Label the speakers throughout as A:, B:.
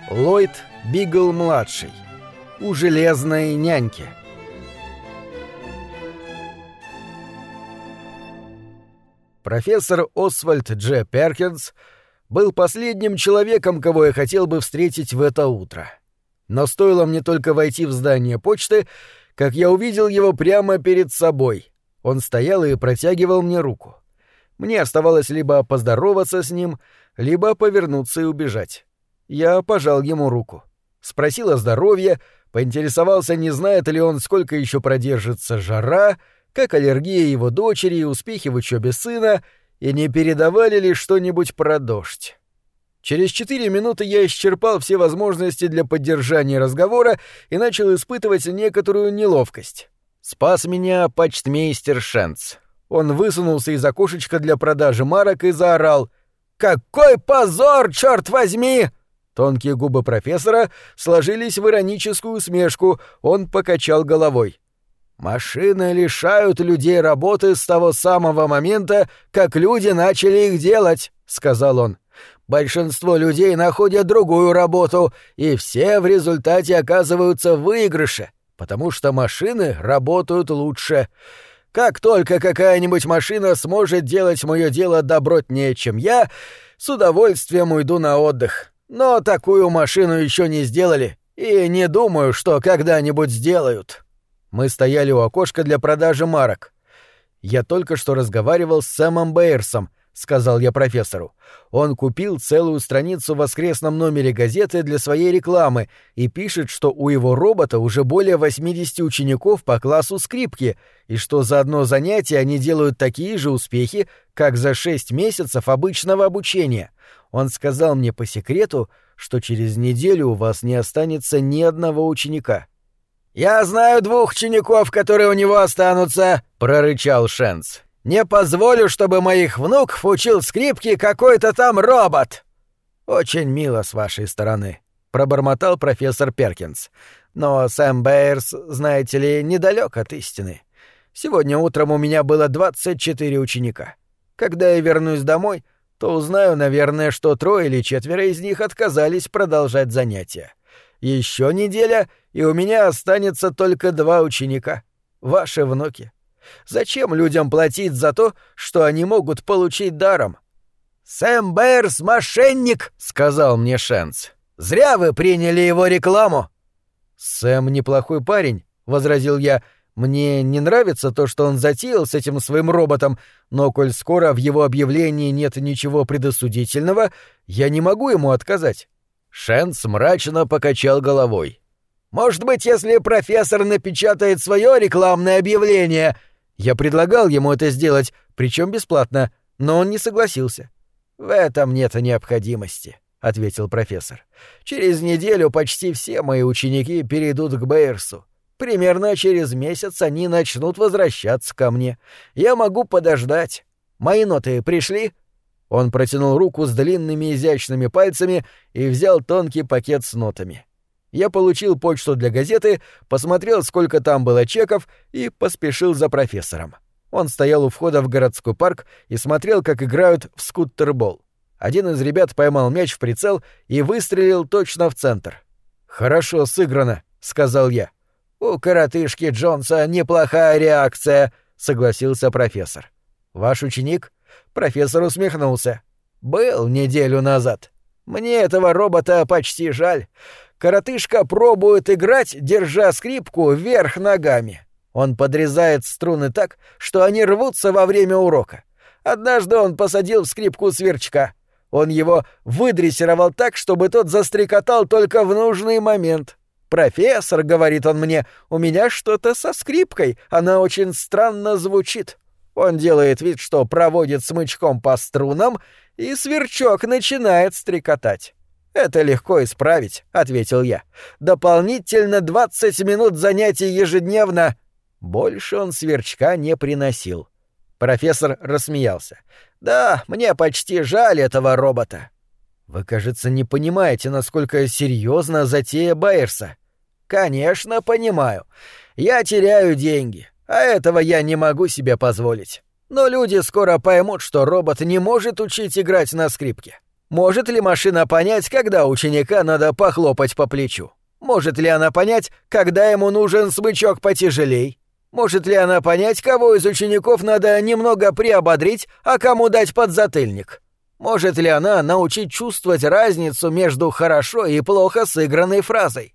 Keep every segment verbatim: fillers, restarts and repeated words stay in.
A: Ллойд Бигл-младший. У железной няньки. Профессор Освальд Дж. Перкинс был последним человеком, кого я хотел бы встретить в это утро. Но стоило мне только войти в здание почты, как я увидел его прямо перед собой. Он стоял и протягивал мне руку. Мне оставалось либо поздороваться с ним, либо повернуться и убежать. Я пожал ему руку. Спросил о здоровье, поинтересовался, не знает ли он, сколько еще продержится жара, как аллергия его дочери и успехи в учебе сына, и не передавали ли что-нибудь про дождь. Через четыре минуты я исчерпал все возможности для поддержания разговора и начал испытывать некоторую неловкость. Спас меня почтмейстер Шенц. Он высунулся из окошечка для продажи марок и заорал: «Какой позор, черт возьми!» Тонкие губы профессора сложились в ироническую усмешку, он покачал головой. «Машины лишают людей работы с того самого момента, как люди начали их делать», — сказал он. «Большинство людей находят другую работу, и все в результате оказываются в выигрыше, потому что машины работают лучше. Как только какая-нибудь машина сможет делать мое дело добротнее, чем я, с удовольствием уйду на отдых. Но такую машину еще не сделали, и не думаю, что когда-нибудь сделают». Мы стояли у окошка для продажи марок. «Я только что разговаривал с Сэмом Бэйрсом», — сказал я профессору. «Он купил целую страницу в воскресном номере газеты для своей рекламы и пишет, что у его робота уже более восьмидесяти учеников по классу скрипки, и что за одно занятие они делают такие же успехи, как за шесть месяцев обычного обучения. Он сказал мне по секрету, что через неделю у вас не останется ни одного ученика». «Я знаю двух учеников, которые у него останутся», — прорычал Шенц. «Не позволю, чтобы моих внуков учил скрипки какой-то там робот». «Очень мило с вашей стороны», — пробормотал профессор Перкинс. «Но Сэм Бэйрс, знаете ли, недалек от истины. Сегодня утром у меня было двадцать четыре ученика. Когда я вернусь домой, то узнаю, наверное, что трое или четверо из них отказались продолжать занятия. Еще неделя, и у меня останется только два ученика. Ваши внуки. Зачем людям платить за то, что они могут получить даром?» «Сэм Бэйрс — мошенник», — сказал мне Шенц. «Зря вы приняли его рекламу». «Сэм неплохой парень», — возразил я. «Мне не нравится то, что он затеял с этим своим роботом, но коль скоро в его объявлении нет ничего предосудительного, я не могу ему отказать». Шенц мрачно покачал головой. «Может быть, если профессор напечатает свое рекламное объявление...» Я предлагал ему это сделать, причем бесплатно, но он не согласился. «В этом нет необходимости», — ответил профессор. «Через неделю почти все мои ученики перейдут к Бэйрсу. Примерно через месяц они начнут возвращаться ко мне. Я могу подождать. Мои ноты пришли?» Он протянул руку с длинными изящными пальцами и взял тонкий пакет с нотами. Я получил почту для газеты, посмотрел, сколько там было чеков, и поспешил за профессором. Он стоял у входа в городской парк и смотрел, как играют в скуттербол. Один из ребят поймал мяч в прицел и выстрелил точно в центр. «Хорошо сыграно», — сказал я. «У коротышки Джонса неплохая реакция», — согласился профессор. «Ваш ученик?» Профессор усмехнулся. «Был неделю назад. Мне этого робота почти жаль. Коротышка пробует играть, держа скрипку вверх ногами. Он подрезает струны так, что они рвутся во время урока. Однажды он посадил в скрипку сверчка. Он его выдрессировал так, чтобы тот застрекотал только в нужный момент. «Профессор, — говорит он мне, — у меня что-то со скрипкой, она очень странно звучит». Он делает вид, что проводит смычком по струнам, и сверчок начинает стрекотать. «Это легко исправить», — ответил я. «Дополнительно двадцать минут занятий ежедневно». Больше он сверчка не приносил. Профессор рассмеялся. «Да, мне почти жаль этого робота». «Вы, кажется, не понимаете, насколько серьезна затея Бэйрса». «Конечно, понимаю. Я теряю деньги. А этого я не могу себе позволить. Но люди скоро поймут, что робот не может учить играть на скрипке. Может ли машина понять, когда ученика надо похлопать по плечу? Может ли она понять, когда ему нужен смычок потяжелей? Может ли она понять, кого из учеников надо немного приободрить, а кому дать подзатыльник? Может ли она научить чувствовать разницу между хорошо и плохо сыгранной фразой?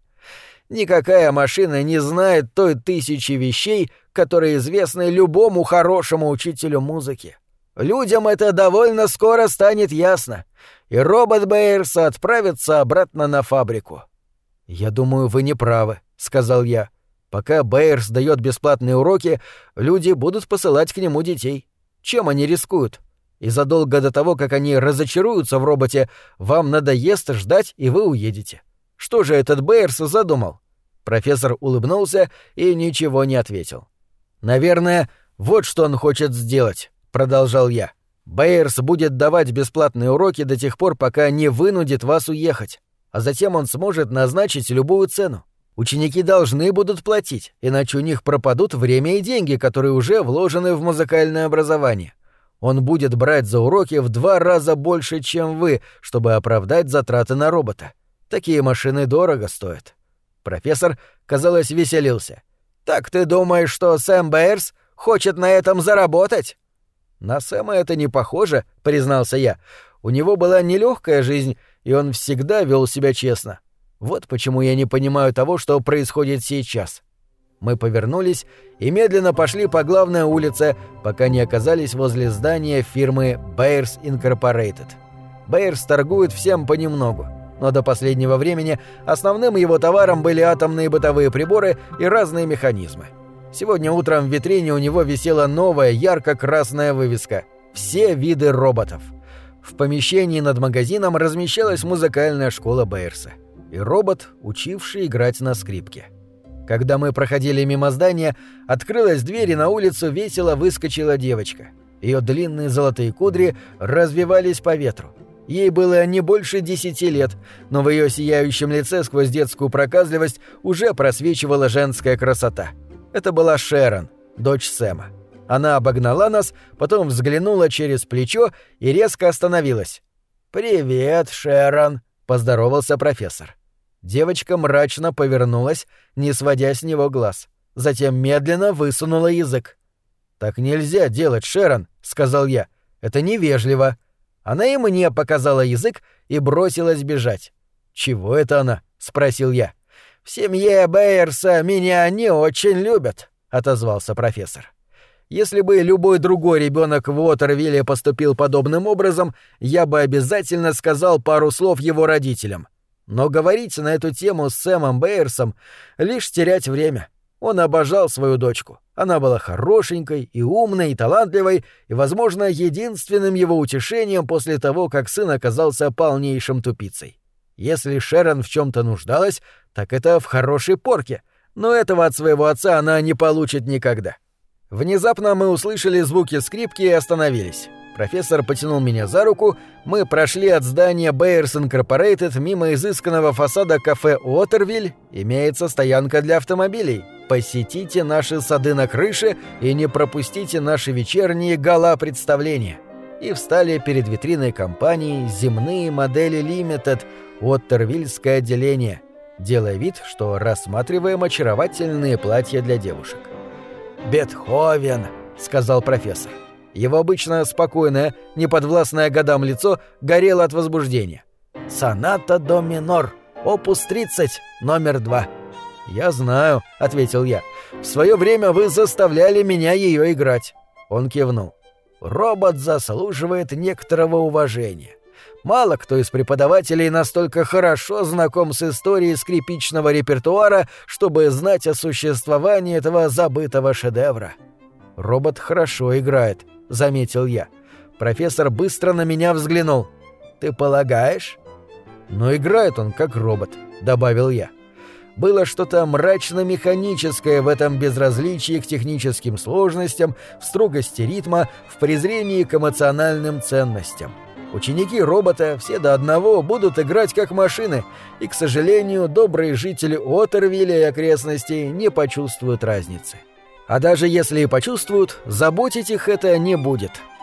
A: Никакая машина не знает той тысячи вещей, которые известны любому хорошему учителю музыки. Людям это довольно скоро станет ясно, и робот Бэйрса отправится обратно на фабрику. «Я думаю, вы не правы», — сказал я. «Пока Бэйрс дает бесплатные уроки, люди будут посылать к нему детей. Чем они рискуют? И задолго до того, как они разочаруются в роботе, вам надоест ждать, и вы уедете. Что же этот Бэйрс задумал?» Профессор улыбнулся и ничего не ответил. «Наверное, вот что он хочет сделать», — продолжал я. «Бэйрс будет давать бесплатные уроки до тех пор, пока не вынудит вас уехать. А затем он сможет назначить любую цену. Ученики должны будут платить, иначе у них пропадут время и деньги, которые уже вложены в музыкальное образование. Он будет брать за уроки в два раза больше, чем вы, чтобы оправдать затраты на робота. Такие машины дорого стоят». Профессор, казалось, веселился. «Так ты думаешь, что Сэм Бэйрс хочет на этом заработать?» «На Сэма это не похоже», — признался я. «У него была нелегкая жизнь, и он всегда вел себя честно. Вот почему я не понимаю того, что происходит сейчас». Мы повернулись и медленно пошли по главной улице, пока не оказались возле здания фирмы Бэйрс Инкорпорейтед. Бэйрс торгует всем понемногу, но до последнего времени основным его товаром были атомные бытовые приборы и разные механизмы. Сегодня утром в витрине у него висела новая ярко-красная вывеска «Все виды роботов». В помещении над магазином размещалась музыкальная школа Бэйрса и робот, учивший играть на скрипке. Когда мы проходили мимо здания, открылась дверь, и на улицу весело выскочила девочка. Ее длинные золотые кудри развивались по ветру. Ей было не больше десяти лет, но в ее сияющем лице сквозь детскую проказливость уже просвечивала женская красота. Это была Шерон, дочь Сэма. Она обогнала нас, потом взглянула через плечо и резко остановилась. «Привет, Шерон», — поздоровался профессор. Девочка мрачно повернулась, не сводя с него глаз. Затем медленно высунула язык. «Так нельзя делать, Шерон», — сказал я. «Это невежливо». Она и мне показала язык и бросилась бежать. «Чего это она?» — спросил я. «В семье Бэйрса меня не очень любят», — отозвался профессор. Если бы любой другой ребенок в Уотервилле поступил подобным образом, я бы обязательно сказал пару слов его родителям. Но говорить на эту тему с Сэмом Бэйрсом — лишь терять время. Он обожал свою дочку. Она была хорошенькой и умной, и талантливой, и, возможно, единственным его утешением после того, как сын оказался полнейшим тупицей. Если Шерон в чем-то нуждалась, так это в хорошей порке, но этого от своего отца она не получит никогда. Внезапно мы услышали звуки скрипки и остановились. Профессор потянул меня за руку, мы прошли от здания Бэйрс Инкорпорейтед мимо изысканного фасада кафе «Уотервиль», имеется стоянка для автомобилей. Посетите наши сады на крыше и не пропустите наши вечерние гала-представления. И встали перед витриной компании «Земные модели Лимитед», «Уотервильское отделение», делая вид, что рассматриваем очаровательные платья для девушек. «Бетховен», — сказал профессор. Его обычно спокойное, неподвластное годам лицо горело от возбуждения. «Соната до минор, опус тридцать, номер два». «Я знаю», — ответил я. «В свое время вы заставляли меня ее играть». Он кивнул. «Робот заслуживает некоторого уважения. Мало кто из преподавателей настолько хорошо знаком с историей скрипичного репертуара, чтобы знать о существовании этого забытого шедевра». «Робот хорошо играет», — заметил я. Профессор быстро на меня взглянул. «Ты полагаешь?» «Но играет он как робот», — добавил я. Было что-то мрачно-механическое в этом безразличии к техническим сложностям, в строгости ритма, в презрении к эмоциональным ценностям. Ученики робота все до одного будут играть как машины, и, к сожалению, добрые жители Уотервилля и окрестностей не почувствуют разницы. А даже если и почувствуют, заботить их это не будет.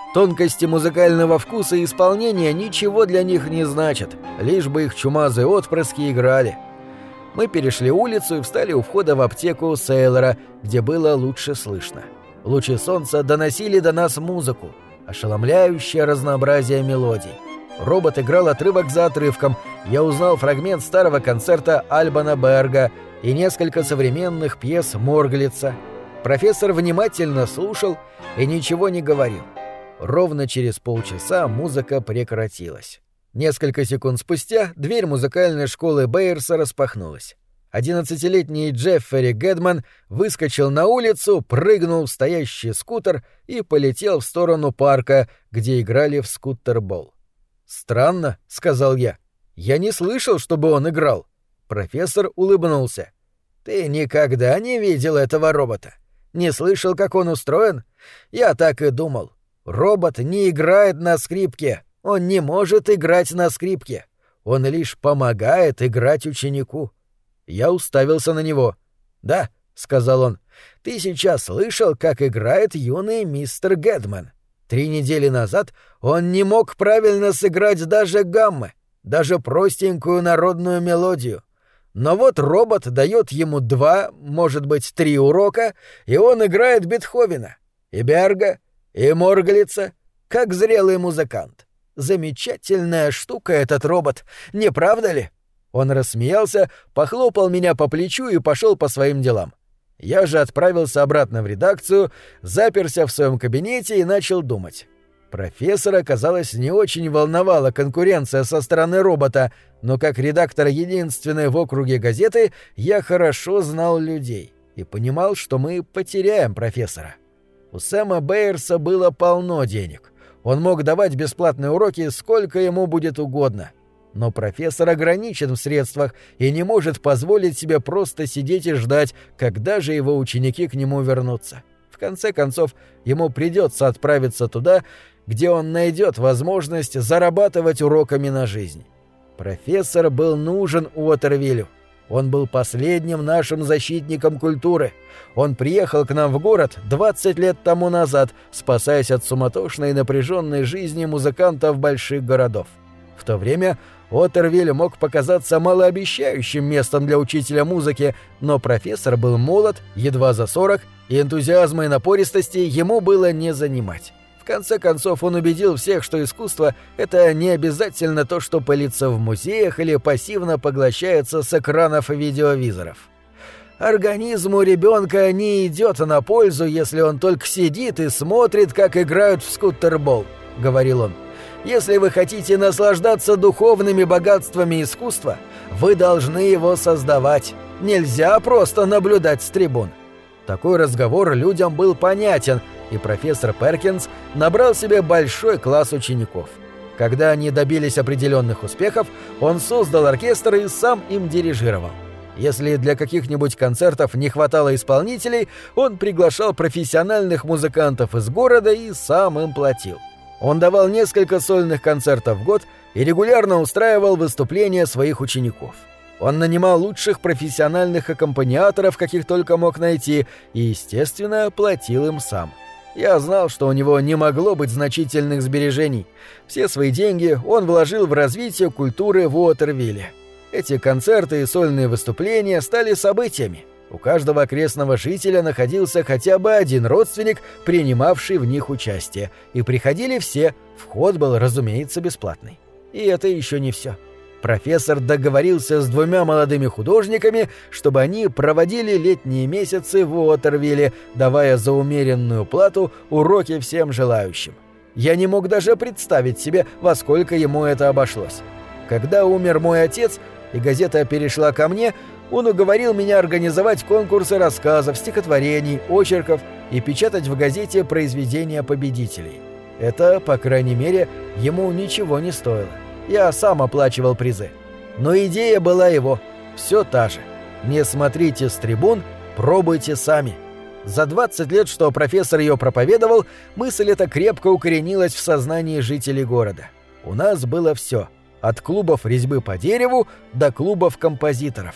A: Тонкости музыкального вкуса и исполнения ничего для них не значат, лишь бы их чумазые отпрыски играли. Мы перешли улицу и встали у входа в аптеку Сейлора, где было лучше слышно. Лучи солнца доносили до нас музыку, ошеломляющее разнообразие мелодий. Робот играл отрывок за отрывком, я узнал фрагмент старого концерта Альбана Берга и несколько современных пьес Морглица. Профессор внимательно слушал и ничего не говорил. Ровно через полчаса музыка прекратилась. Несколько секунд спустя дверь музыкальной школы Бейерса распахнулась. Одиннадцатилетний Джеффери Гэдман выскочил на улицу, прыгнул в стоящий скутер и полетел в сторону парка, где играли в скутербол. «Странно», — сказал я. «Я не слышал, чтобы он играл». Профессор улыбнулся. «Ты никогда не видел этого робота? Не слышал, как он устроен? Я так и думал. Робот не играет на скрипке. Он не может играть на скрипке. Он лишь помогает играть ученику». Я уставился на него. «Да», — сказал он, — «ты сейчас слышал, как играет юный мистер Гэдман. Три недели назад он не мог правильно сыграть даже гаммы, даже простенькую народную мелодию. Но вот робот дает ему два, может быть, три урока, и он играет Бетховена, и Берга, и Морглица, как зрелый музыкант. Замечательная штука этот робот, не правда ли?» Он рассмеялся, похлопал меня по плечу и пошел по своим делам. Я же отправился обратно в редакцию, заперся в своем кабинете и начал думать. Профессора, казалось, не очень волновала конкуренция со стороны робота, но как редактор единственной в округе газеты я хорошо знал людей и понимал, что мы потеряем профессора. У Сэма Бейерса было полно денег. Он мог давать бесплатные уроки сколько ему будет угодно. Но профессор ограничен в средствах и не может позволить себе просто сидеть и ждать, когда же его ученики к нему вернутся. В конце концов, ему придется отправиться туда, где он найдет возможность зарабатывать уроками на жизнь. Профессор был нужен Уотервиллю. Он был последним нашим защитником культуры. Он приехал к нам в город двадцать лет тому назад, спасаясь от суматошной и напряженной жизни музыкантов больших городов. В то время Уотервилл мог показаться малообещающим местом для учителя музыки, но профессор был молод, едва за сорок, и энтузиазма и напористости ему было не занимать. В конце концов он убедил всех, что искусство — это не обязательно то, что пылится в музеях или пассивно поглощается с экранов видеовизоров. «Организму ребенка не идет на пользу, если он только сидит и смотрит, как играют в скутербол», — говорил он. «Если вы хотите наслаждаться духовными богатствами искусства, вы должны его создавать. Нельзя просто наблюдать с трибун». Такой разговор людям был понятен, и профессор Перкинс набрал себе большой класс учеников. Когда они добились определенных успехов, он создал оркестр и сам им дирижировал. Если для каких-нибудь концертов не хватало исполнителей, он приглашал профессиональных музыкантов из города и сам им платил. Он давал несколько сольных концертов в год и регулярно устраивал выступления своих учеников. Он нанимал лучших профессиональных аккомпаниаторов, каких только мог найти, и, естественно, платил им сам. Я знал, что у него не могло быть значительных сбережений. Все свои деньги он вложил в развитие культуры в Уотервилле. Эти концерты и сольные выступления стали событиями. У каждого окрестного жителя находился хотя бы один родственник, принимавший в них участие, и приходили все, вход был, разумеется, бесплатный. И это еще не все. Профессор договорился с двумя молодыми художниками, чтобы они проводили летние месяцы в Уотервилле, давая за умеренную плату уроки всем желающим. Я не мог даже представить себе, во сколько ему это обошлось. Когда умер мой отец, и газета перешла ко мне, он уговорил меня организовать конкурсы рассказов, стихотворений, очерков и печатать в газете произведения победителей. Это, по крайней мере, ему ничего не стоило. Я сам оплачивал призы. Но идея была его, все та же. Не смотрите с трибун, пробуйте сами. За двадцать лет, что профессор ее проповедовал, мысль эта крепко укоренилась в сознании жителей города. У нас было все. От клубов резьбы по дереву до клубов композиторов.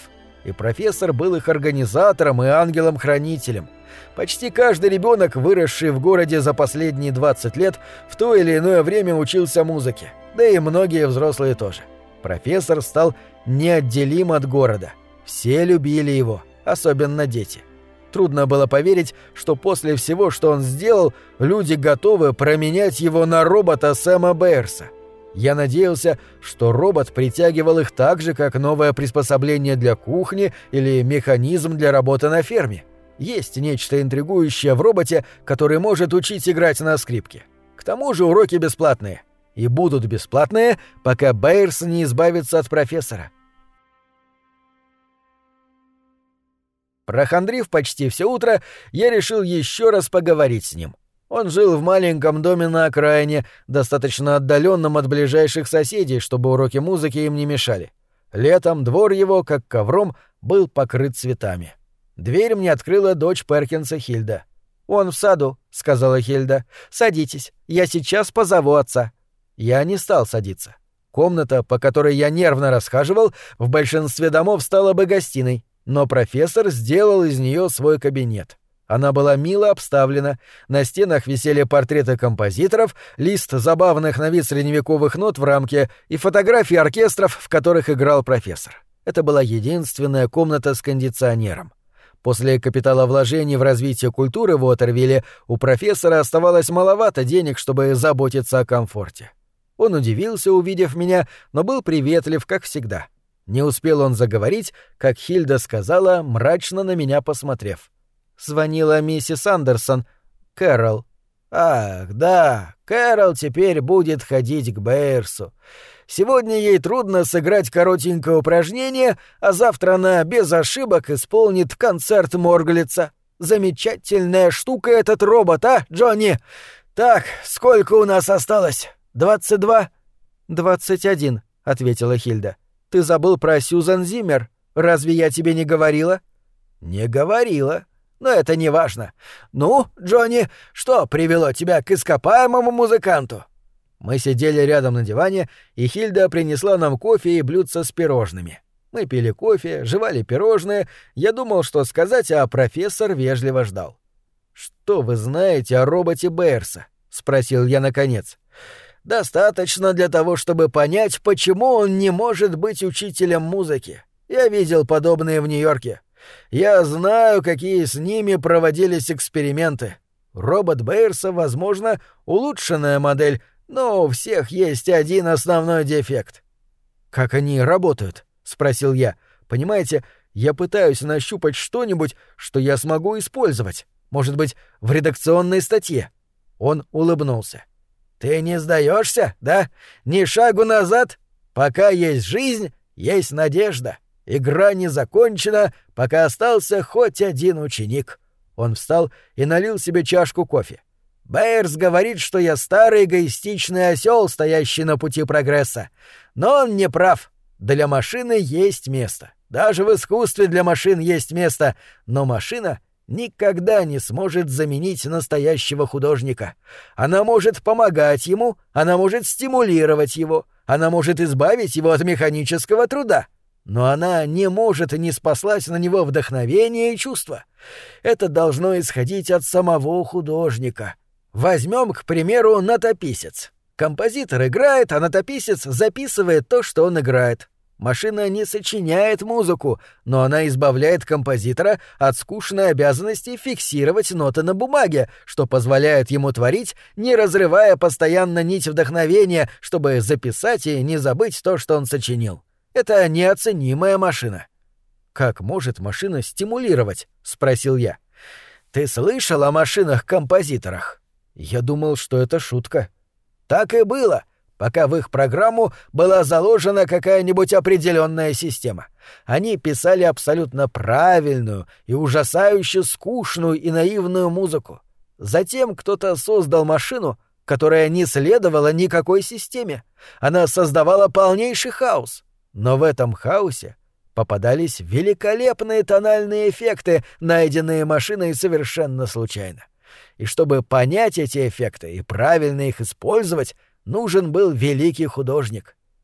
A: и профессор был их организатором и ангелом-хранителем. Почти каждый ребенок, выросший в городе за последние двадцать лет, в то или иное время учился музыке, да и многие взрослые тоже. Профессор стал неотделим от города. Все любили его, особенно дети. Трудно было поверить, что после всего, что он сделал, люди готовы променять его на робота Сэма Бэйрса. Я надеялся, что робот притягивал их так же, как новое приспособление для кухни или механизм для работы на ферме. Есть нечто интригующее в роботе, который может учить играть на скрипке. К тому же уроки бесплатные. И будут бесплатные, пока Бэйрс не избавится от профессора. Прохандрив почти все утро, я решил еще раз поговорить с ним. Он жил в маленьком доме на окраине, достаточно отдаленном от ближайших соседей, чтобы уроки музыки им не мешали. Летом двор его, как ковром, был покрыт цветами. Дверь мне открыла дочь Перкинса Хильда. «Он в саду», — сказала Хильда. «Садитесь, я сейчас позову отца». Я не стал садиться. Комната, по которой я нервно расхаживал, в большинстве домов стала бы гостиной, но профессор сделал из нее свой кабинет. Она была мило обставлена, на стенах висели портреты композиторов, лист забавных на вид средневековых нот в рамке и фотографии оркестров, в которых играл профессор. Это была единственная комната с кондиционером. После капиталовложений в развитие культуры в Уотервилле у профессора оставалось маловато денег, чтобы заботиться о комфорте. Он удивился, увидев меня, но был приветлив, как всегда. Не успел он заговорить, как Хильда сказала, мрачно на меня посмотрев. Звонила миссис Андерсон. Кэрол. Ах, да, Кэрол теперь будет ходить к Бэйрсу. Сегодня ей трудно сыграть коротенькое упражнение, а завтра она без ошибок исполнит концерт Морглица. Замечательная штука этот робот, а, Джонни? Так, сколько у нас осталось? Двадцать два? Двадцать один, ответила Хильда. Ты забыл про Сьюзан Зиммер. Разве я тебе не говорила? Не говорила. Но это не важно. Ну, Джонни, что привело тебя к ископаемому музыканту? Мы сидели рядом на диване, и Хильда принесла нам кофе и блюдца с пирожными. Мы пили кофе, жевали пирожные. Я думал, что сказать, а профессор вежливо ждал. «Что вы знаете о роботе Бэйрса?» — спросил я наконец. «Достаточно для того, чтобы понять, почему он не может быть учителем музыки. Я видел подобные в Нью-Йорке. Я знаю, какие с ними проводились эксперименты. Робот Бэйрса, возможно, улучшенная модель, но у всех есть один основной дефект». «Как они работают?» — спросил я. «Понимаете, я пытаюсь нащупать что-нибудь, что я смогу использовать. Может быть, в редакционной статье». Он улыбнулся. «Ты не сдаешься, да? Ни шагу назад? Пока есть жизнь, есть надежда. Игра не закончена, пока остался хоть один ученик». Он встал и налил себе чашку кофе. «Бэйрс говорит, что я старый эгоистичный осел, стоящий на пути прогресса. Но он не прав. Для машины есть место. Даже в искусстве для машин есть место. Но машина никогда не сможет заменить настоящего художника. Она может помогать ему, она может стимулировать его, она может избавить его от механического труда. Но она не может не спаслать на него вдохновение и чувства. Это должно исходить от самого художника. Возьмем, к примеру, нотописец. Композитор играет, а нотописец записывает то, что он играет. Машина не сочиняет музыку, но она избавляет композитора от скучной обязанности фиксировать ноты на бумаге, что позволяет ему творить, не разрывая постоянно нить вдохновения, чтобы записать и не забыть то, что он сочинил. Это неоценимая машина. «Как может машина стимулировать?» — спросил я. «Ты слышал о машинах-композиторах?» Я думал, что это шутка. Так и было, пока в их программу была заложена какая-нибудь определенная система. Они писали абсолютно правильную и ужасающе скучную и наивную музыку. Затем кто-то создал машину, которая не следовала никакой системе. Она создавала полнейший хаос. Но в этом хаосе попадались великолепные тональные эффекты, найденные машиной совершенно случайно. И чтобы понять эти эффекты и правильно их использовать, нужен был великий художник.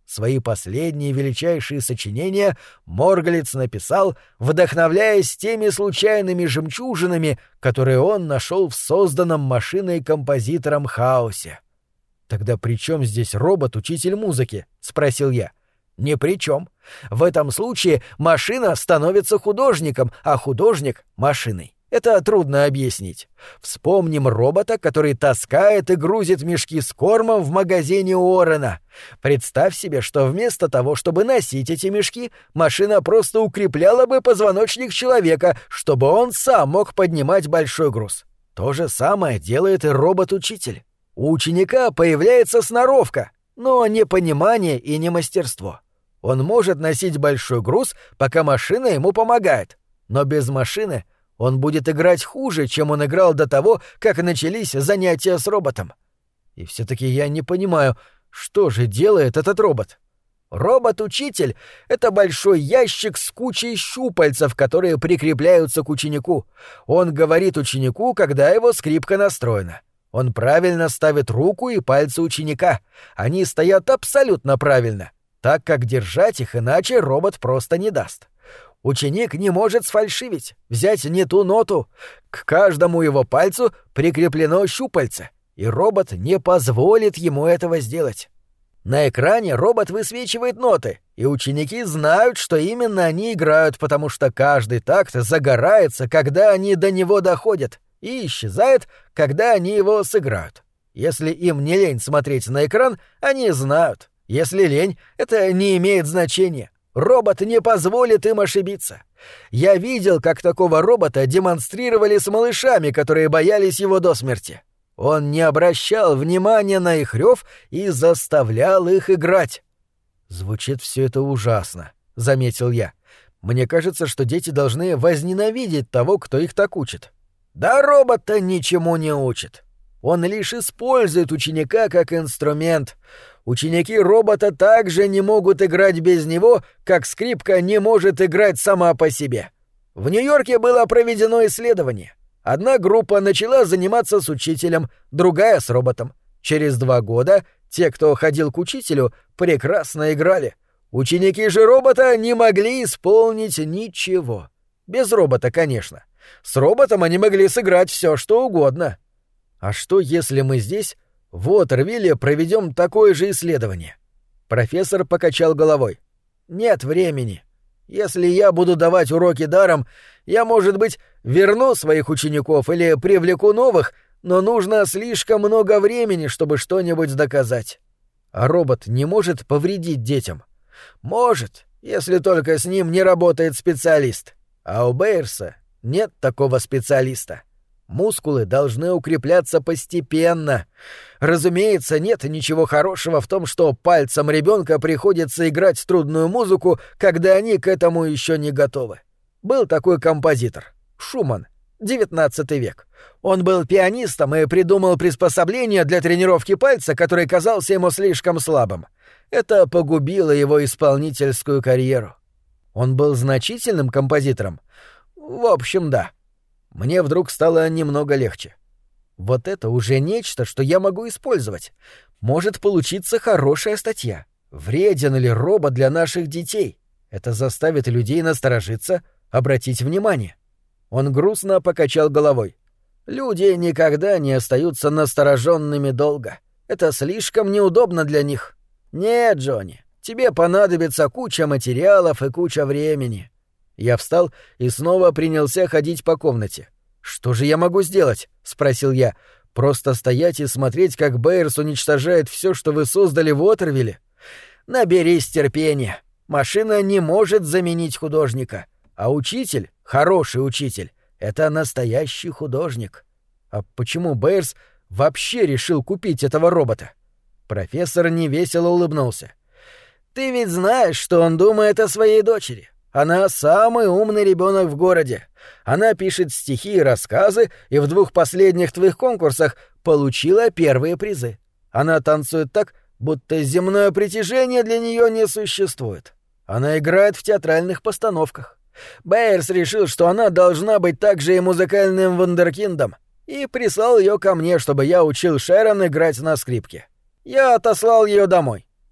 A: Свои последние величайшие сочинения Морглиц написал, вдохновляясь теми случайными жемчужинами, которые он нашел в созданном машиной-композитором хаосе. «Тогда при чем здесь робот-учитель музыки?» — спросил я. «Ни при чем. В этом случае машина становится художником, а художник — машиной. Это трудно объяснить. Вспомним робота, который таскает и грузит мешки с кормом в магазине Уоррена. Представь себе, что вместо того, чтобы носить эти мешки, машина просто укрепляла бы позвоночник человека, чтобы он сам мог поднимать большой груз. То же самое делает и робот-учитель. У ученика появляется сноровка, но не понимание и не мастерство. Он может носить большой груз, пока машина ему помогает, но без машины он будет играть хуже, чем он играл до того, как начались занятия с роботом. И все-таки я не понимаю, что же делает этот робот? Робот-учитель — это большой ящик с кучей щупальцев, которые прикрепляются к ученику. Он говорит ученику, когда его скрипка настроена. Он правильно ставит руку и пальцы ученика. Они стоят абсолютно правильно, так как держать их иначе робот просто не даст. Ученик не может сфальшивить, взять не ту ноту. К каждому его пальцу прикреплено щупальце, и робот не позволит ему этого сделать. На экране робот высвечивает ноты, и ученики знают, что именно они играют, потому что каждый такт загорается, когда они до него доходят, и исчезает, когда они его сыграют. Если им не лень смотреть на экран, они знают. Если лень, это не имеет значения. Робот не позволит им ошибиться. Я видел, как такого робота демонстрировали с малышами, которые боялись его до смерти. Он не обращал внимания на их рев и заставлял их играть. «Звучит все это ужасно», — заметил я. «Мне кажется, что дети должны возненавидеть того, кто их так учит». «Да робот-то ничему не учит. Он лишь использует ученика как инструмент. Ученики робота также не могут играть без него, как скрипка не может играть сама по себе. В Нью-Йорке было проведено исследование. Одна группа начала заниматься с учителем, другая — с роботом. Через два года те, кто ходил к учителю, прекрасно играли. Ученики же робота не могли исполнить ничего. Без робота, конечно. С роботом они могли сыграть все, что угодно. А что, если мы здесь, в Уотервилле, проведем такое же исследование? Профессор покачал головой. Нет времени. Если я буду давать уроки даром, я, может быть, верну своих учеников или привлеку новых, но нужно слишком много времени, чтобы что-нибудь доказать. А робот не может повредить детям? Может, если только с ним не работает специалист. А у Бэйрса нет такого специалиста. Мускулы должны укрепляться постепенно. Разумеется, нет ничего хорошего в том, что пальцам ребенка приходится играть трудную музыку, когда они к этому еще не готовы. Был такой композитор — Шуман, девятнадцатый век. Он был пианистом и придумал приспособление для тренировки пальца, который казался ему слишком слабым. Это погубило его исполнительскую карьеру. Он был значительным композитором? В общем, да. Мне вдруг стало немного легче. Вот это уже нечто, что я могу использовать. Может получиться хорошая статья. Вреден ли робот для наших детей? Это заставит людей насторожиться, обратить внимание. Он грустно покачал головой. Люди никогда не остаются настороженными долго. Это слишком неудобно для них. Нет, Джонни, тебе понадобится куча материалов и куча времени. Я встал и снова принялся ходить по комнате. «Что же я могу сделать?» — спросил я. «Просто стоять и смотреть, как Бэйрс уничтожает все, что вы создали в Уотервилле?» «Наберись терпения. Машина не может заменить художника. А учитель, хороший учитель, — это настоящий художник». «А почему Бэйрс вообще решил купить этого робота?» Профессор невесело улыбнулся. «Ты ведь знаешь, что он думает о своей дочери. Она самый умный ребенок в городе. Она пишет стихи и рассказы, и в двух последних твоих конкурсах получила первые призы. Она танцует так, будто земное притяжение для нее не существует. Она играет в театральных постановках. Бэйрс решил, что она должна быть также и музыкальным вундеркиндом, и прислал ее ко мне, чтобы я учил Шерон играть на скрипке. Я отослал ее домой.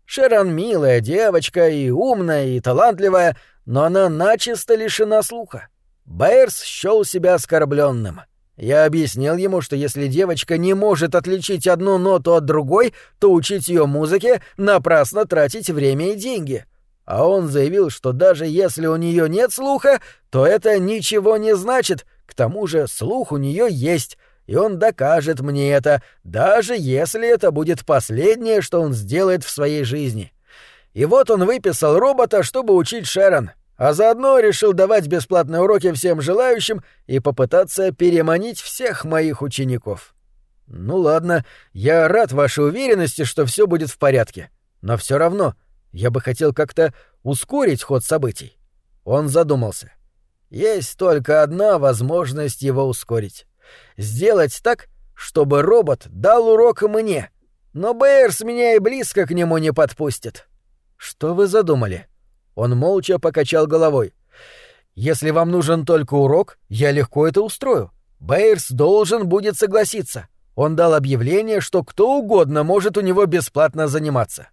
A: Шерон милая девочка и умная, и талантливая, но она начисто лишена слуха. Бэйрс счёл себя оскорблённым. Я объяснил ему, что если девочка не может отличить одну ноту от другой, то учить её музыке — напрасно тратить время и деньги. А он заявил, что даже если у неё нет слуха, то это ничего не значит, к тому же слух у неё есть, и он докажет мне это, даже если это будет последнее, что он сделает в своей жизни. И вот он выписал робота, чтобы учить Шерон, а заодно решил давать бесплатные уроки всем желающим и попытаться переманить всех моих учеников. Ну ладно, я рад вашей уверенности, что все будет в порядке, но все равно я бы хотел как-то ускорить ход событий. Он задумался. Есть только одна возможность его ускорить. Сделать так, чтобы робот дал урок мне, но Бэйрс меня и близко к нему не подпустит. Что вы задумали? Он молча покачал головой. Если вам нужен только урок, я легко это устрою. Бэйрс должен будет согласиться. Он дал объявление, что кто угодно может у него бесплатно заниматься.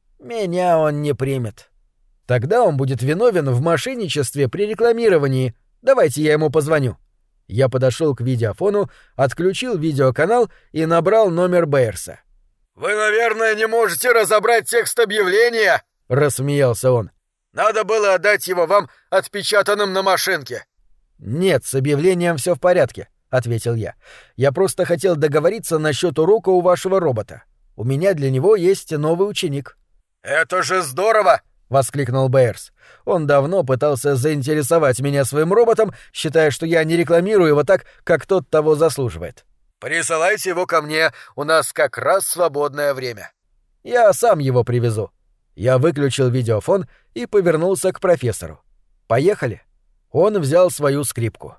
A: Меня он не примет. Тогда он будет виновен в мошенничестве при рекламировании. Давайте я ему позвоню. Я подошел к видеофону, отключил видеоканал и набрал номер Бэйрса. «Вы, наверное, не можете разобрать текст объявления?» — рассмеялся он. «Надо было отдать его вам отпечатанным на машинке». «Нет, с объявлением все в порядке», — ответил я. «Я просто хотел договориться насчет урока у вашего робота. У меня для него есть новый ученик». «Это же здорово!» — воскликнул Бэйрс. Он давно пытался заинтересовать меня своим роботом, считая, что я не рекламирую его так, как тот того заслуживает. «Присылайте его ко мне, у нас как раз свободное время». «Я сам его привезу». Я выключил видеофон и повернулся к профессору. «Поехали». Он взял свою скрипку.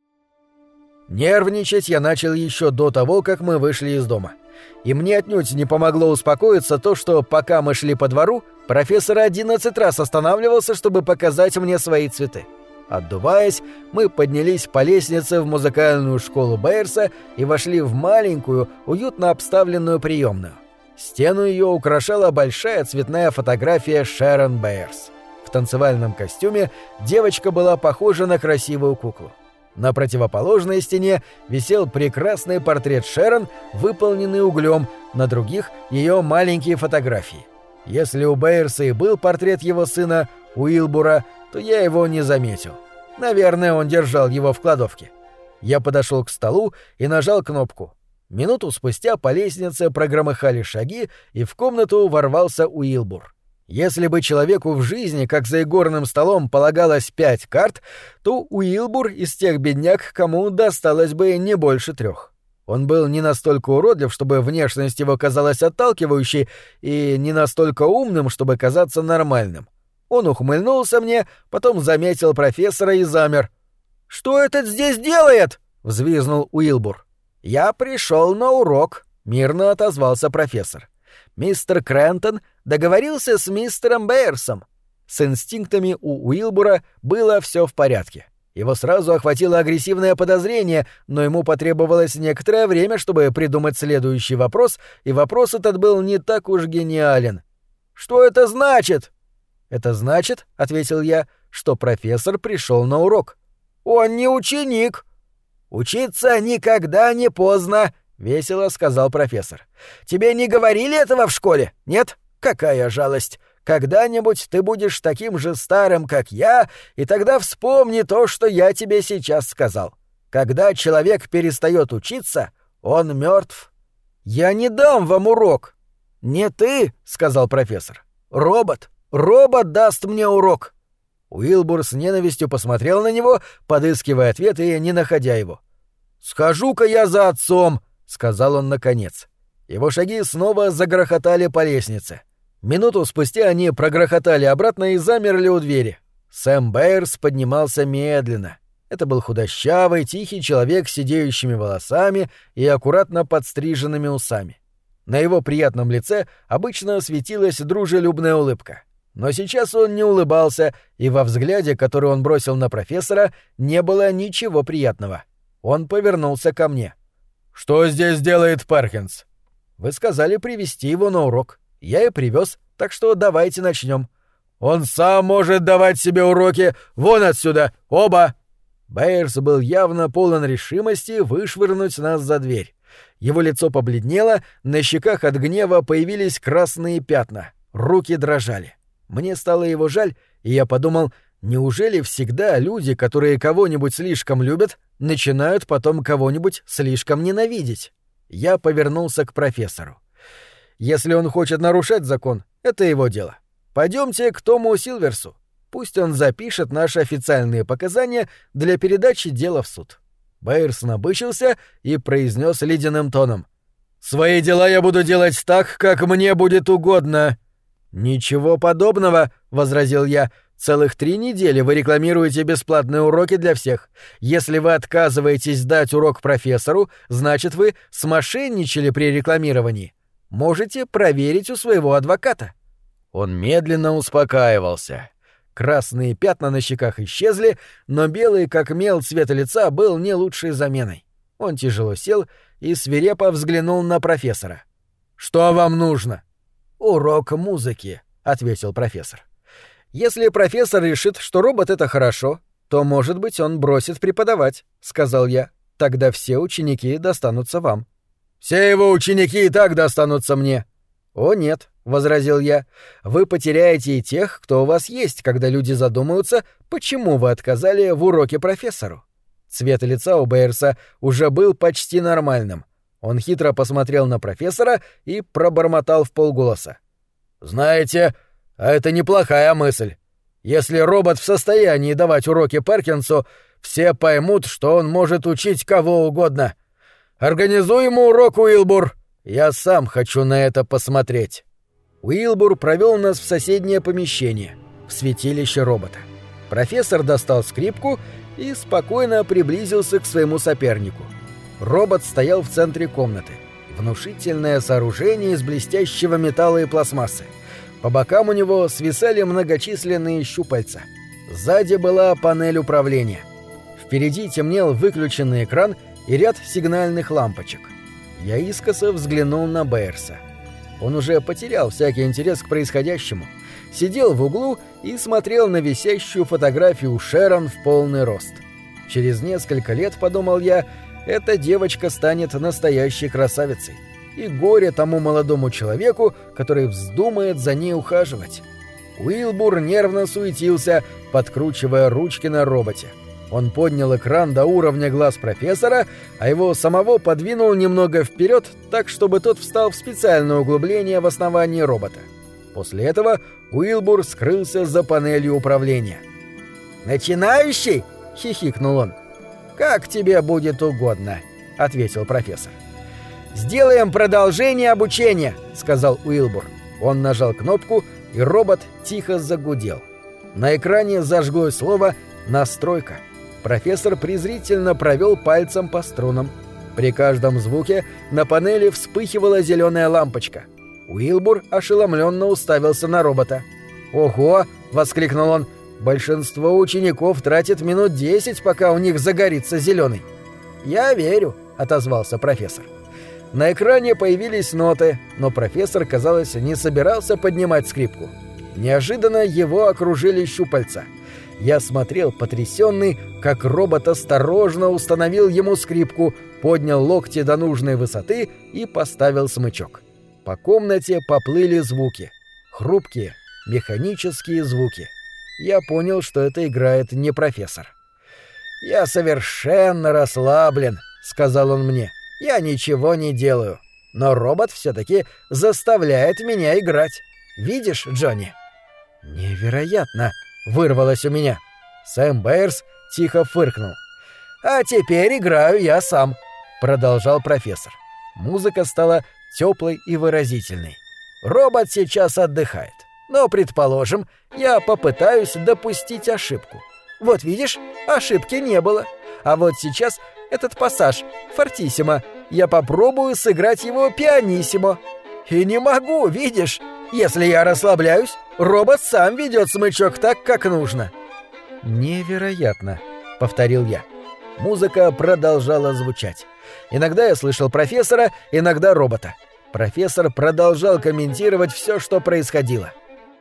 A: Нервничать я начал еще до того, как мы вышли из дома. И мне отнюдь не помогло успокоиться то, что, пока мы шли по двору, профессор одиннадцать раз останавливался, чтобы показать мне свои цветы. Отдуваясь, мы поднялись по лестнице в музыкальную школу Бэйрса и вошли в маленькую, уютно обставленную приемную. Стену ее украшала большая цветная фотография Шерон Бэйрс. В танцевальном костюме девочка была похожа на красивую куклу. На противоположной стене висел прекрасный портрет Шерон, выполненный углем, на других — ее маленькие фотографии. Если у Бэйрса и был портрет его сына Уилбура, то я его не заметил. Наверное, он держал его в кладовке. Я подошел к столу и нажал кнопку. Минуту спустя по лестнице прогромыхали шаги, и в комнату ворвался Уилбур. Если бы человеку в жизни, как за игорным столом, полагалось пять карт, то Уилбур из тех бедняк, кому досталось бы не больше трех. Он был не настолько уродлив, чтобы внешность его казалась отталкивающей, и не настолько умным, чтобы казаться нормальным. Он ухмыльнулся мне, потом заметил профессора и замер. «Что этот здесь делает?» — взвизнул Уилбур. «Я пришел на урок», — мирно отозвался профессор. Мистер Крэнтон договорился с мистером Бэйрсом. С инстинктами у Уилбура было все в порядке. Его сразу охватило агрессивное подозрение, но ему потребовалось некоторое время, чтобы придумать следующий вопрос, и вопрос этот был не так уж гениален. «Что это значит?» «Это значит, — ответил я, — что профессор пришел на урок». «Он не ученик». «Учиться никогда не поздно», — весело сказал профессор. «Тебе не говорили этого в школе? Нет? Какая жалость! Когда-нибудь ты будешь таким же старым, как я, и тогда вспомни то, что я тебе сейчас сказал. Когда человек перестает учиться, он мертв». «Я не дам вам урок». «Не ты», — сказал профессор. «Робот. Робот даст мне урок». Уилбур с ненавистью посмотрел на него, подыскивая ответ и не находя его. «Схожу-ка я за отцом», — сказал он наконец. Его шаги снова загрохотали по лестнице. Минуту спустя они прогрохотали обратно и замерли у двери. Сэм Бэйрс поднимался медленно. Это был худощавый, тихий человек с сидеющими волосами и аккуратно подстриженными усами. На его приятном лице обычно светилась дружелюбная улыбка. Но сейчас он не улыбался, и во взгляде, который он бросил на профессора, не было ничего приятного. Он повернулся ко мне. «Что здесь делает Перкинс?» «Вы сказали привезти его на урок. Я и привез», Так что давайте начнем. Он сам может давать себе уроки! Вон отсюда! Оба!» Байерс был явно полон решимости вышвырнуть нас за дверь. Его лицо побледнело, на щеках от гнева появились красные пятна, руки дрожали. Мне стало его жаль, и я подумал, неужели всегда люди, которые кого-нибудь слишком любят, начинают потом кого-нибудь слишком ненавидеть? Я повернулся к профессору. Если он хочет нарушать закон, это его дело. Пойдемте к Тому Силверсу. Пусть он запишет наши официальные показания для передачи дела в суд. Байерс набычился и произнес ледяным тоном: «Свои дела я буду делать так, как мне будет угодно». «Ничего подобного», — возразил я. «Целых три недели вы рекламируете бесплатные уроки для всех. Если вы отказываетесь дать урок профессору, значит, вы смошенничали при рекламировании. Можете проверить у своего адвоката». Он медленно успокаивался. Красные пятна на щеках исчезли, но белый, как мел, цвет лица был не лучшей заменой. Он тяжело сел и свирепо взглянул на профессора. «Что вам нужно?» «Урок музыки», — ответил профессор. «Если профессор решит, что робот — это хорошо, то, может быть, он бросит преподавать», — сказал я. «Тогда все ученики достанутся вам». «Все его ученики и так достанутся мне». «О, нет», — возразил я, — «вы потеряете и тех, кто у вас есть, когда люди задумаются, почему вы отказали в уроке профессору». Цвет лица у Байерса уже был почти нормальным. Он хитро посмотрел на профессора и пробормотал вполголоса: «Знаете, а это неплохая мысль. Если робот в состоянии давать уроки Перкинсу, все поймут, что он может учить кого угодно. Организуй ему урок, Уилбур. Я сам хочу на это посмотреть». Уилбур провел нас в соседнее помещение, в святилище робота. Профессор достал скрипку и спокойно приблизился к своему сопернику. Робот стоял в центре комнаты. Внушительное сооружение из блестящего металла и пластмассы. По бокам у него свисали многочисленные щупальца. Сзади была панель управления. Впереди темнел выключенный экран и ряд сигнальных лампочек. Я искоса взглянул на Байерса. Он уже потерял всякий интерес к происходящему, сидел в углу и смотрел на висящую фотографию Шерон в полный рост. Через несколько лет, подумал я, эта девочка станет настоящей красавицей. И горе тому молодому человеку, который вздумает за ней ухаживать. Уилбур нервно суетился, подкручивая ручки на роботе. Он поднял экран до уровня глаз профессора, а его самого подвинул немного вперед, так, чтобы тот встал в специальное углубление в основании робота. После этого Уилбур скрылся за панелью управления. «Начинающий?» — хихикнул он. «Как тебе будет угодно», — ответил профессор. «Сделаем продолжение обучения», — сказал Уилбур. Он нажал кнопку, и робот тихо загудел. На экране зажглось слово «настройка». Профессор презрительно провел пальцем по струнам. При каждом звуке на панели вспыхивала зеленая лампочка. Уилбур ошеломленно уставился на робота. «Ого!» — воскликнул он. «Большинство учеников тратит минут десять, пока у них загорится зеленый». «Я верю», — отозвался профессор. На экране появились ноты, но профессор, казалось, не собирался поднимать скрипку. Неожиданно его окружили щупальца. Я смотрел, потрясенный, как робот осторожно установил ему скрипку, поднял локти до нужной высоты и поставил смычок. По комнате поплыли звуки. Хрупкие, механические звуки. Я понял, что это играет не профессор. «Я совершенно расслаблен», — сказал он мне. «Я ничего не делаю. Но робот все-таки заставляет меня играть. Видишь, Джонни?» «Невероятно!» — вырвалось у меня. Сэм Байерс тихо фыркнул. «А теперь играю я сам», — продолжал профессор. Музыка стала теплой и выразительной. «Робот сейчас отдыхает. Но, предположим, я попытаюсь допустить ошибку. Вот видишь, ошибки не было. А вот сейчас этот пассаж, фортиссимо, я попробую сыграть его пианиссимо. И не могу, видишь? Если я расслабляюсь, робот сам ведет смычок так, как нужно». «Невероятно», — повторил я. Музыка продолжала звучать. Иногда я слышал профессора, иногда робота. Профессор продолжал комментировать все, что происходило.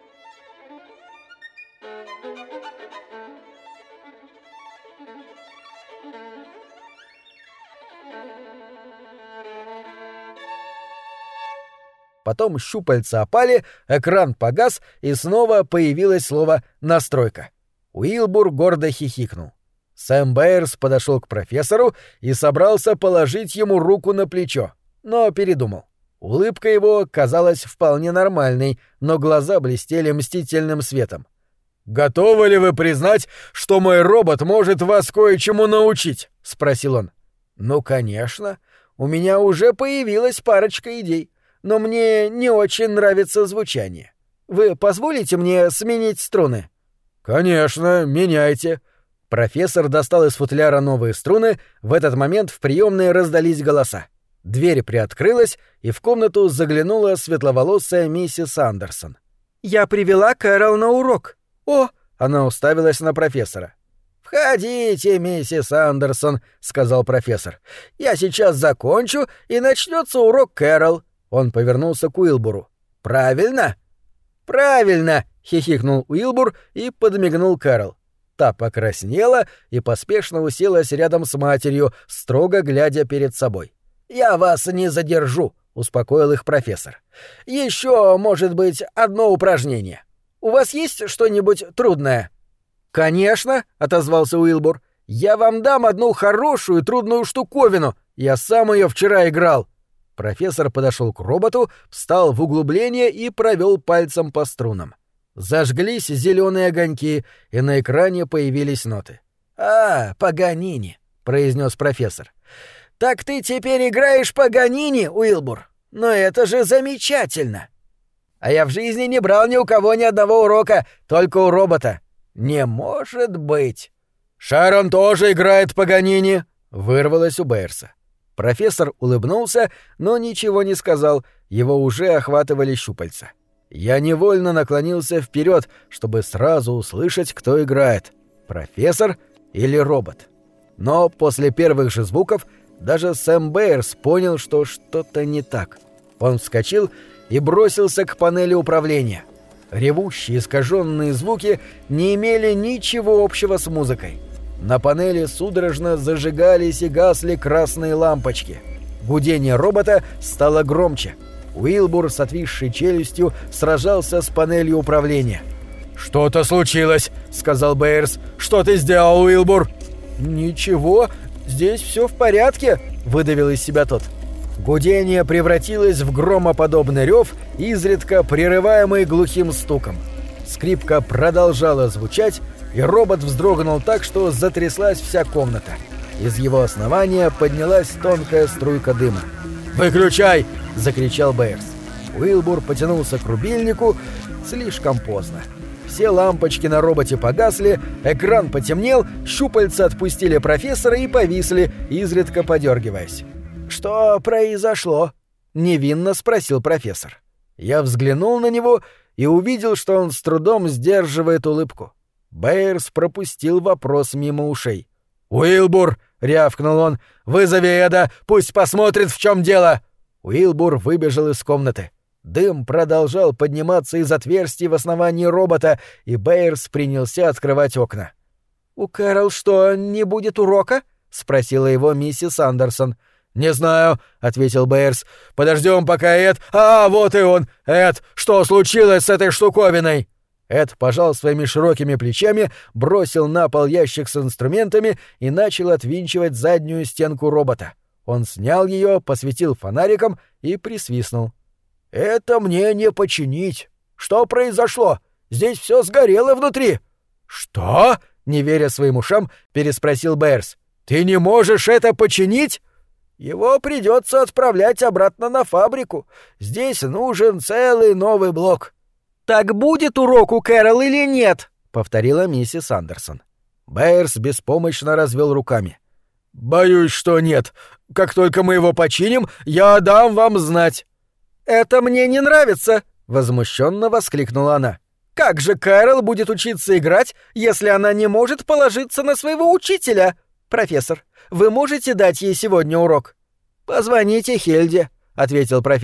A: Потом щупальца опали, экран погас, и снова появилось слово «настройка». Уилбур гордо хихикнул. Сэм Бэйрс подошел к профессору и собрался положить ему руку на плечо, но передумал. Улыбка его казалась вполне нормальной, но глаза блестели мстительным светом. «Готовы ли вы признать, что мой робот может вас кое-чему научить?» — спросил он. «Ну, конечно. У меня уже появилась парочка идей. Но мне не очень нравится звучание. Вы позволите мне сменить струны?» «Конечно, меняйте». Профессор достал из футляра новые струны, в этот момент в приёмной раздались голоса. Дверь приоткрылась, и в комнату заглянула светловолосая миссис Андерсон. «Я привела Кэрол на урок». «О!» — она уставилась на профессора. «Входите, миссис Андерсон», — сказал профессор. «Я сейчас закончу, и начнется урок Кэрол». Он повернулся к Уилбуру. «Правильно?» «Правильно!» — хихикнул Уилбур и подмигнул Кэрол. Та покраснела и поспешно уселась рядом с матерью, строго глядя перед собой. «Я вас не задержу», — успокоил их профессор. «Еще, может быть, одно упражнение. У вас есть что-нибудь трудное?» «Конечно», — отозвался Уилбур. «Я вам дам одну хорошую трудную штуковину. Я сам ее вчера играл». Профессор подошел к роботу, встал в углубление и провел пальцем по струнам. Зажглись зеленые огоньки, и на экране появились ноты. «А, Паганини», — произнес профессор. «Так ты теперь играешь Паганини, Уилбур? Но это же замечательно!» «А я в жизни не брал ни у кого ни одного урока, только у робота». «Не может быть!» «Шарон тоже играет Паганини», — вырвалось у Бэйрса. Профессор улыбнулся, но ничего не сказал, его уже охватывали щупальца. Я невольно наклонился вперед, чтобы сразу услышать, кто играет — профессор или робот. Но после первых же звуков даже Сэм Бэйрс понял, что что-то не так. Он вскочил и бросился к панели управления. Ревущие, искаженные звуки не имели ничего общего с музыкой. На панели судорожно зажигались и гасли красные лампочки. Гудение робота стало громче. Уилбур с отвисшей челюстью сражался с панелью управления. «Что-то случилось», — сказал Бэйрс. «Что ты сделал, Уилбур?» «Ничего, здесь все в порядке», — выдавил из себя тот. Гудение превратилось в громоподобный рев, изредка прерываемый глухим стуком. Скрипка продолжала звучать, и робот вздрогнул так, что затряслась вся комната. Из его основания поднялась тонкая струйка дыма. «Выключай!» — закричал Бэйрс. Уилбур потянулся к рубильнику слишком поздно. Все лампочки на роботе погасли, экран потемнел, щупальца отпустили профессора и повисли, изредка подергиваясь. «Что произошло?» — невинно спросил профессор. Я взглянул на него и увидел, что он с трудом сдерживает улыбку. Бэйрс пропустил вопрос мимо ушей. «Уилбур!» — рявкнул он. «Вызови Эда! Пусть посмотрит, в чем дело!» Уилбур выбежал из комнаты. Дым продолжал подниматься из отверстий в основании робота, и Бэйрс принялся открывать окна. «У Кэрол что, не будет урока?» — спросила его миссис Андерсон. «Не знаю», — ответил Бэйрс. «Подождем, пока Эд... А, вот и он! Эд, что случилось с этой штуковиной?» Эд пожал своими широкими плечами, бросил на пол ящик с инструментами и начал отвинчивать заднюю стенку робота. Он снял ее, посветил фонариком и присвистнул. «Это мне не починить. Что произошло? Здесь все сгорело внутри». «Что?» — не веря своим ушам, переспросил Бэйрс. «Ты не можешь это починить?» «Его придется отправлять обратно на фабрику. Здесь нужен целый новый блок». «Так будет урок у Кэрол или нет?» — повторила миссис Андерсон. Бэйрс беспомощно развел руками. «Боюсь, что нет. Как только мы его починим, я дам вам знать». «Это мне не нравится!» — возмущенно воскликнула она. «Как же Кэрол будет учиться играть, если она не может положиться на своего учителя? Профессор, вы можете дать ей сегодня урок?» «Позвоните Хельде», — ответил профессор.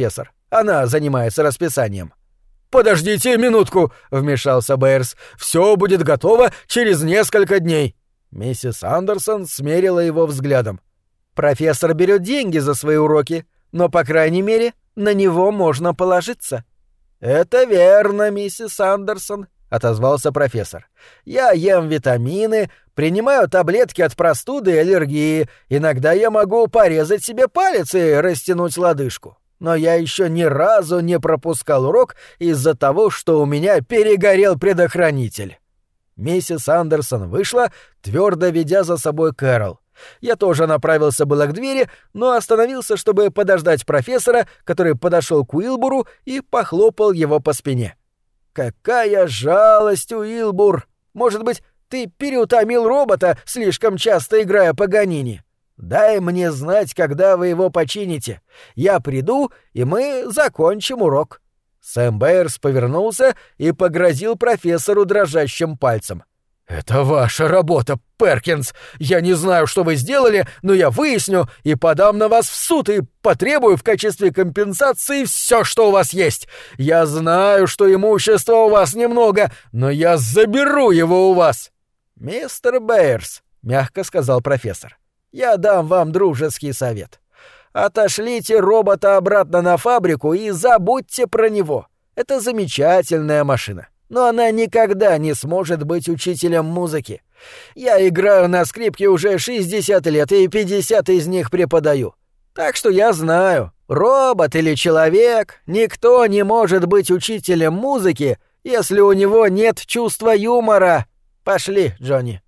A: Она занимается расписанием». «Подождите минутку», — вмешался Бэйрс. «Все будет готово через несколько дней». Миссис Андерсон смерила его взглядом. «Профессор берет деньги за свои уроки, но, по крайней мере, на него можно положиться». «Это верно, миссис Андерсон», — отозвался профессор. «Я ем витамины, принимаю таблетки от простуды и аллергии. Иногда я могу порезать себе палец и растянуть лодыжку. Но я еще ни разу не пропускал урок из-за того, что у меня перегорел предохранитель». Миссис Андерсон вышла, твердо ведя за собой Кэрол. Я тоже направился было к двери, но остановился, чтобы подождать профессора, который подошел к Уилбуру и похлопал его по спине. «Какая жалость, Уилбур! Может быть, ты переутомил робота, слишком часто играя Паганини? Дай мне знать, когда вы его почините. Я приду, и мы закончим урок». Сэм Бэйрс повернулся и погрозил профессору дрожащим пальцем. «Это ваша работа, Перкинс. Я не знаю, что вы сделали, но я выясню и подам на вас в суд и потребую в качестве компенсации все, что у вас есть. Я знаю, что имущества у вас немного, но я заберу его у вас». «Мистер Бэйрс», — мягко сказал профессор, — «я дам вам дружеский совет. Отошлите робота обратно на фабрику и забудьте про него. Это замечательная машина. Но она никогда не сможет быть учителем музыки. Я играю на скрипке уже шестьдесят лет, и пятьдесят из них преподаю. Так что я знаю, робот или человек, никто не может быть учителем музыки, если у него нет чувства юмора. Пошли, Джонни».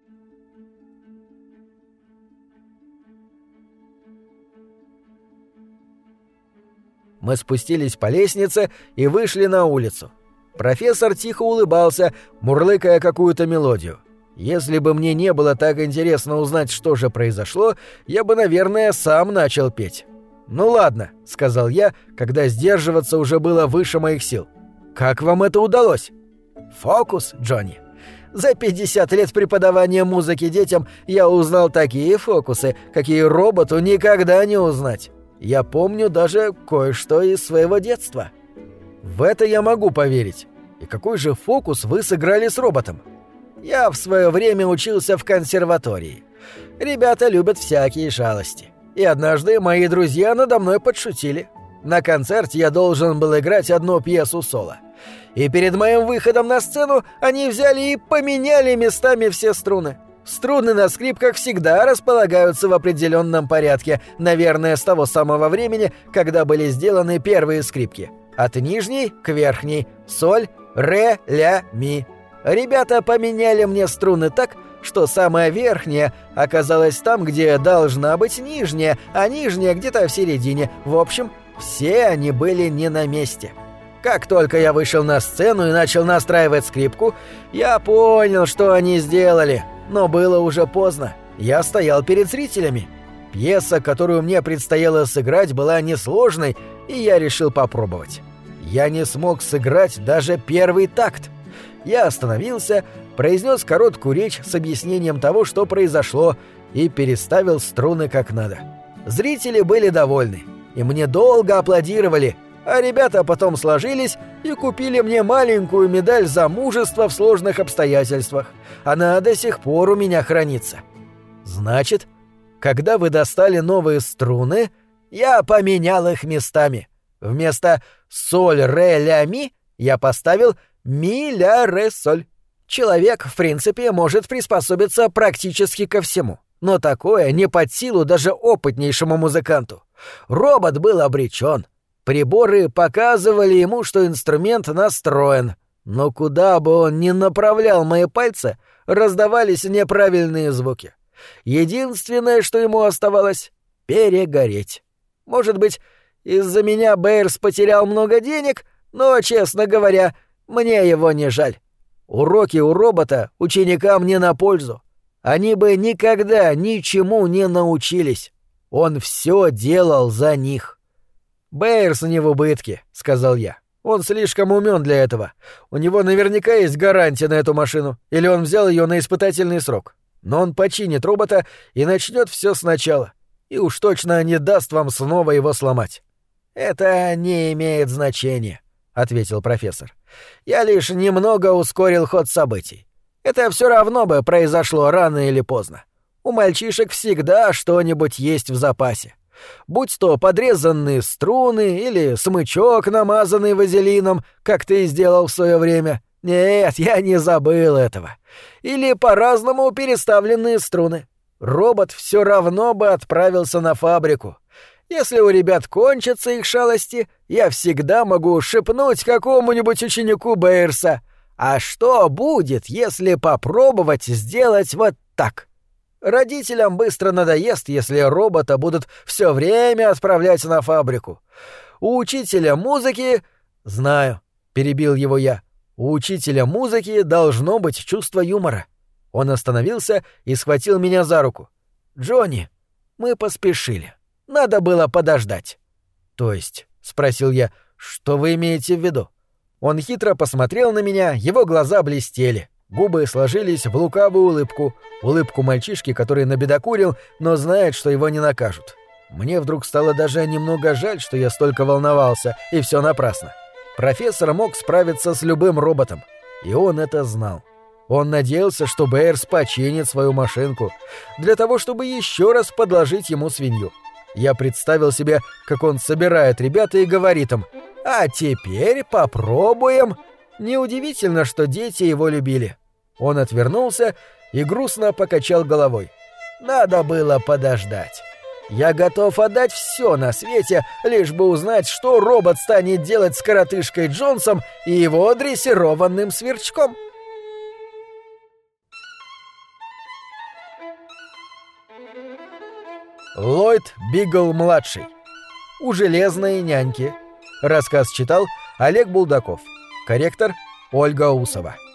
A: Мы спустились по лестнице и вышли на улицу. Профессор тихо улыбался, мурлыкая какую-то мелодию. Если бы мне не было так интересно узнать, что же произошло, я бы, наверное, сам начал петь. «Ну ладно», — сказал я, когда сдерживаться уже было выше моих сил. «Как вам это удалось?» «Фокус, Джонни. За пятьдесят лет преподавания музыки детям я узнал такие фокусы, какие роботу никогда не узнать. Я помню даже кое-что из своего детства». «В это я могу поверить. И какой же фокус вы сыграли с роботом?» «Я в свое время учился в консерватории. Ребята любят всякие шалости. И однажды мои друзья надо мной подшутили. На концерте я должен был играть одну пьесу соло. И перед моим выходом на сцену они взяли и поменяли местами все струны. Струны на скрипках всегда располагаются в определенном порядке, наверное, с того самого времени, когда были сделаны первые скрипки. От нижней к верхней. Соль, ре, ля, ми. Ребята поменяли мне струны так, что самая верхняя оказалась там, где должна быть нижняя, а нижняя где-то в середине. В общем, все они были не на месте. Как только я вышел на сцену и начал настраивать скрипку, я понял, что они сделали. Но было уже поздно. Я стоял перед зрителями. Пьеса, которую мне предстояло сыграть, была несложной, и я решил попробовать. Я не смог сыграть даже первый такт. Я остановился, произнес короткую речь с объяснением того, что произошло, и переставил струны как надо. Зрители были довольны, и мне долго аплодировали, а ребята потом сложились и купили мне маленькую медаль за мужество в сложных обстоятельствах. Она до сих пор у меня хранится. Значит, когда вы достали новые струны, я поменял их местами. Вместо соль, ре, ля, ми я поставил ми, ля, ре, соль. Человек, в принципе, может приспособиться практически ко всему, но такое не под силу даже опытнейшему музыканту. Робот был обречен. Приборы показывали ему, что инструмент настроен, но куда бы он ни направлял мои пальцы, раздавались неправильные звуки. Единственное, что ему оставалось — перегореть. Может быть, из-за меня Бэйрс потерял много денег, но, честно говоря, мне его не жаль. Уроки у робота ученикам не на пользу. Они бы никогда ничему не научились. Он все делал за них. «Бэйрс не в убытке», — сказал я. «Он слишком умен для этого. У него наверняка есть гарантия на эту машину, или он взял ее на испытательный срок. Но он починит робота и начнет все сначала. И уж точно не даст вам снова его сломать». «Это не имеет значения», — ответил профессор. «Я лишь немного ускорил ход событий. Это все равно бы произошло рано или поздно. У мальчишек всегда что-нибудь есть в запасе. Будь то подрезанные струны или смычок, намазанный вазелином, как ты сделал в свое время. Нет, я не забыл этого. Или по-разному переставленные струны. Робот все равно бы отправился на фабрику. Если у ребят кончатся их шалости, я всегда могу шепнуть какому-нибудь ученику Бэйрса: «А что будет, если попробовать сделать вот так?» Родителям быстро надоест, если робота будут все время отправлять на фабрику. У учителя музыки... Знаю, перебил его я. У учителя музыки должно быть чувство юмора. Он остановился и схватил меня за руку. «Джонни, мы поспешили. Надо было подождать». «То есть?» — спросил я. «Что вы имеете в виду?» Он хитро посмотрел на меня, его глаза блестели. Губы сложились в лукавую улыбку, улыбку мальчишки, который набедокурил, но знает, что его не накажут. Мне вдруг стало даже немного жаль, что я столько волновался, и все напрасно. Профессор мог справиться с любым роботом, и он это знал. Он надеялся, что Бэйрс починит свою машинку, для того, чтобы еще раз подложить ему свинью. Я представил себе, как он собирает ребят и говорит им: «А теперь попробуем». Неудивительно, что дети его любили. Он отвернулся и грустно покачал головой. Надо было подождать. Я готов отдать все на свете, лишь бы узнать, что робот станет делать с коротышкой Джонсом и его дрессированным сверчком. Ллойд Бигл-младший. У железной няньки. Рассказ читал Олег Булдаков. Корректор Ольга Усова.